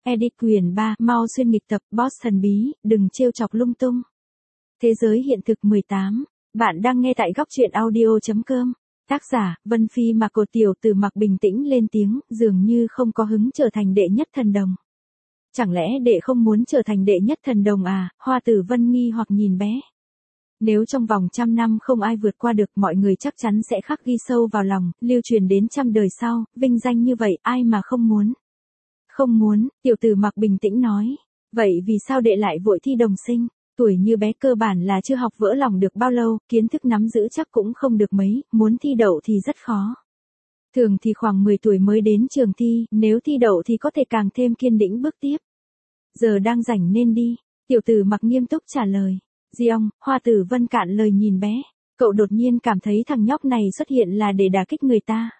Edit quyền 3, mau xuyên nghịch tập, boss thần bí, đừng trêu chọc lung tung. Thế giới hiện thực 18. Bạn đang nghe tại góc truyện audio.com. Tác giả, Vân Phi mà cột tiểu từ mặc bình tĩnh lên tiếng, dường như không có hứng trở thành đệ nhất thần đồng. Chẳng lẽ đệ không muốn trở thành đệ nhất thần đồng à? Hoa Tử Vân nghi hoặc nhìn bé. Nếu trong vòng 100 năm không ai vượt qua được, mọi người chắc chắn sẽ khắc ghi sâu vào lòng, lưu truyền đến trăm đời sau, vinh danh như vậy, ai mà không muốn. Không muốn, tiểu tử mặc bình tĩnh nói. Vậy vì sao đệ lại vội thi đồng sinh? Tuổi như bé cơ bản là chưa học vỡ lòng được bao lâu, kiến thức nắm giữ chắc cũng không được mấy, muốn thi đậu thì rất khó. Thường thì khoảng 10 tuổi mới đến trường thi, nếu thi đậu thì có thể càng thêm kiên định bước tiếp. Giờ đang rảnh nên đi, tiểu tử mặc nghiêm túc trả lời. Diong, Hoa Tử Vân cạn lời nhìn bé, cậu đột nhiên cảm thấy thằng nhóc này xuất hiện là để đả kích người ta.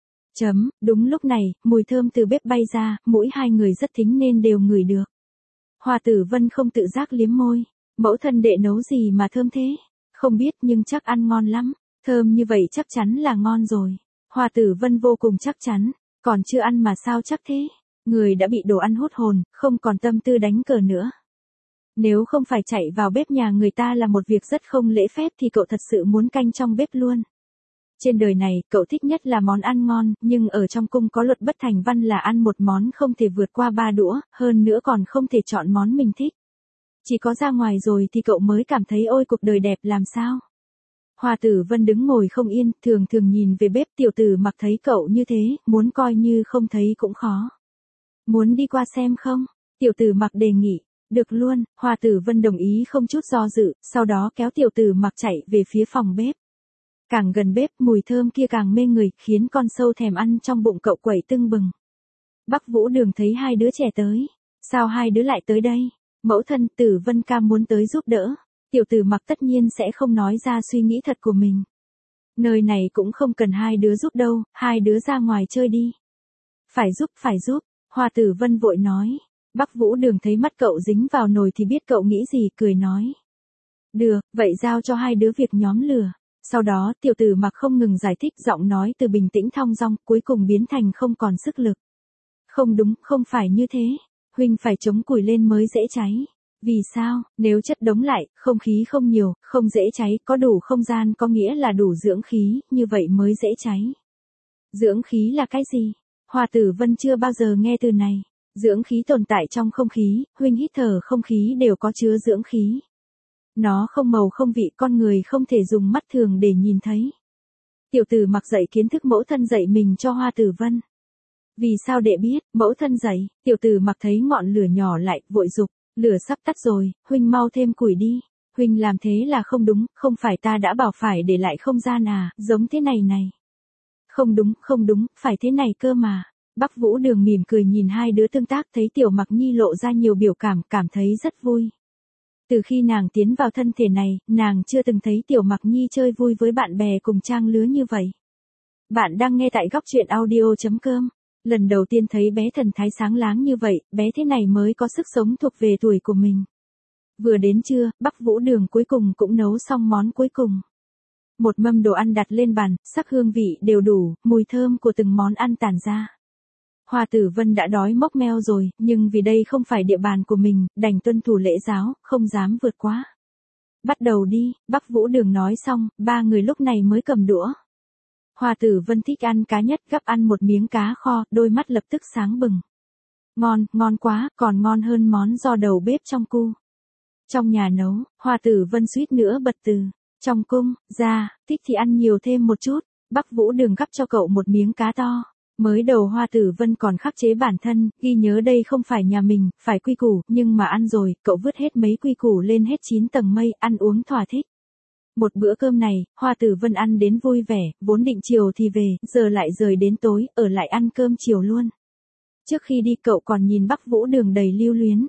Đúng lúc này, mùi thơm từ bếp bay ra, mũi hai người rất thính nên đều ngửi được. Hoa Tử Vân không tự giác liếm môi, mẫu thân đệ nấu gì mà thơm thế? Không biết nhưng chắc ăn ngon lắm, thơm như vậy chắc chắn là ngon rồi. Hoa Tử Vân vô cùng chắc chắn, còn chưa ăn mà sao chắc thế? Người đã bị đồ ăn hút hồn, không còn tâm tư đánh cờ nữa. Nếu không phải chạy vào bếp nhà người ta là một việc rất không lễ phép thì cậu thật sự muốn canh trong bếp luôn. Trên đời này, cậu thích nhất là món ăn ngon, nhưng ở trong cung có luật bất thành văn là ăn một món không thể vượt qua 3 đũa, hơn nữa còn không thể chọn món mình thích. Chỉ có ra ngoài rồi thì cậu mới cảm thấy ôi cuộc đời đẹp làm sao. Hoa Tử Vân đứng ngồi không yên, thường thường nhìn về bếp. Tiểu tử mặc thấy cậu như thế, muốn coi như không thấy cũng khó. Muốn đi qua xem không? Tiểu tử mặc đề nghị. Được luôn, Hoa Tử Vân đồng ý không chút do dự, sau đó kéo tiểu tử mặc chạy về phía phòng bếp. Càng gần bếp, mùi thơm kia càng mê người, khiến con sâu thèm ăn trong bụng cậu quẩy tưng bừng. Bắc Vũ Đường thấy hai đứa trẻ tới. Sao hai đứa lại tới đây? Mẫu thân, Tử Vân ca muốn tới giúp đỡ. Tiểu tử mặc tất nhiên sẽ không nói ra suy nghĩ thật của mình. Nơi này cũng không cần hai đứa giúp đâu, hai đứa ra ngoài chơi đi. Phải giúp, Hoa Tử Vân vội nói. Bắc Vũ Đường thấy mắt cậu dính vào nồi thì biết cậu nghĩ gì, cười nói. Được, vậy giao cho hai đứa việc nhóm lửa. Sau đó, tiểu tử mặc không ngừng giải thích, giọng nói từ bình tĩnh thong dong, cuối cùng biến thành không còn sức lực. Không đúng, không phải như thế. Huynh phải chống củi lên mới dễ cháy. Vì sao? Nếu chất đống lại, không khí không nhiều, không dễ cháy, có đủ không gian có nghĩa là đủ dưỡng khí, như vậy mới dễ cháy. Dưỡng khí là cái gì? Hoa Tử Vân chưa bao giờ nghe từ này. Dưỡng khí tồn tại trong không khí, huynh hít thở không khí đều có chứa dưỡng khí. Nó không màu không vị, con người không thể dùng mắt thường để nhìn thấy. Tiểu tử mặc dạy kiến thức mẫu thân dạy mình cho Hoa Tử Vân. Vì sao đệ biết? Mẫu thân dạy. Tiểu tử mặc thấy ngọn lửa nhỏ lại, vội dục. Lửa sắp tắt rồi, huynh mau thêm củi đi. Huynh làm thế là không đúng, không phải ta đã bảo phải để lại không gian à, giống thế này này. Không đúng, phải thế này cơ mà. Bắc Vũ Đường mỉm cười nhìn hai đứa tương tác, thấy tiểu mặc nhi lộ ra nhiều biểu cảm, cảm thấy rất vui. Từ khi nàng tiến vào thân thể này, nàng chưa từng thấy tiểu mặc nhi chơi vui với bạn bè cùng trang lứa như vậy. Bạn đang nghe tại góc truyện audio.com. Lần đầu tiên thấy bé thần thái sáng láng như vậy, bé thế này mới có sức sống thuộc về tuổi của mình. Vừa đến trưa, Bắc Vũ Đường cuối cùng cũng nấu xong món cuối cùng. Một mâm đồ ăn đặt lên bàn, sắc hương vị đều đủ, mùi thơm của từng món ăn tản ra. Hoa Tử Vân đã đói mốc meo rồi, nhưng vì đây không phải địa bàn của mình, đành tuân thủ lễ giáo, không dám vượt quá. Bắt đầu đi, Bắc Vũ Đường nói xong, ba người lúc này mới cầm đũa. Hoa Tử Vân thích ăn cá nhất, gắp ăn một miếng cá kho, đôi mắt lập tức sáng bừng. Ngon quá, còn ngon hơn món do đầu bếp trong cu. Trong nhà nấu, Hoa Tử Vân suýt nữa bật từ. Trong cung, thích thì ăn nhiều thêm một chút. Bắc Vũ Đường gắp cho cậu một miếng cá to. Mới đầu Hoa Tử Vân còn khắc chế bản thân, ghi nhớ đây không phải nhà mình, phải quy củ, nhưng mà ăn rồi, cậu vứt hết mấy quy củ lên hết 9 tầng mây, ăn uống thỏa thích. Một bữa cơm này, Hoa Tử Vân ăn đến vui vẻ, vốn định chiều thì về, giờ lại rời đến tối, ở lại ăn cơm chiều luôn. Trước khi đi cậu còn nhìn Bắc Vũ Đường đầy lưu luyến.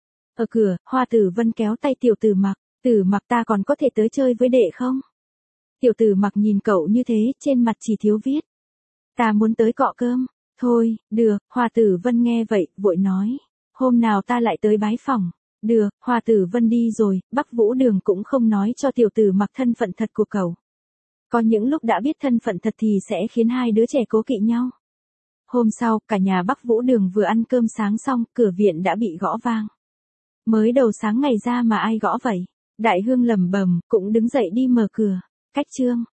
Ở cửa, Hoa Tử Vân kéo tay tiểu tử mặc ta còn có thể tới chơi với đệ không? Tiểu tử mặc nhìn cậu như thế, trên mặt chỉ thiếu viết. Ta muốn tới cọ cơm. Thôi, được, Hoa Tử Vân nghe vậy, vội nói. Hôm nào ta lại tới bái phỏng. Được, Hoa Tử Vân đi rồi, Bắc Vũ Đường cũng không nói cho tiểu tử mặc thân phận thật của cậu. Có những lúc đã biết thân phận thật thì sẽ khiến hai đứa trẻ cố kỵ nhau. Hôm sau, cả nhà Bắc Vũ Đường vừa ăn cơm sáng xong, cửa viện đã bị gõ vang. Mới đầu sáng ngày ra mà ai gõ vậy? Đại Hương lẩm bẩm, cũng đứng dậy đi mở cửa. Cách Trương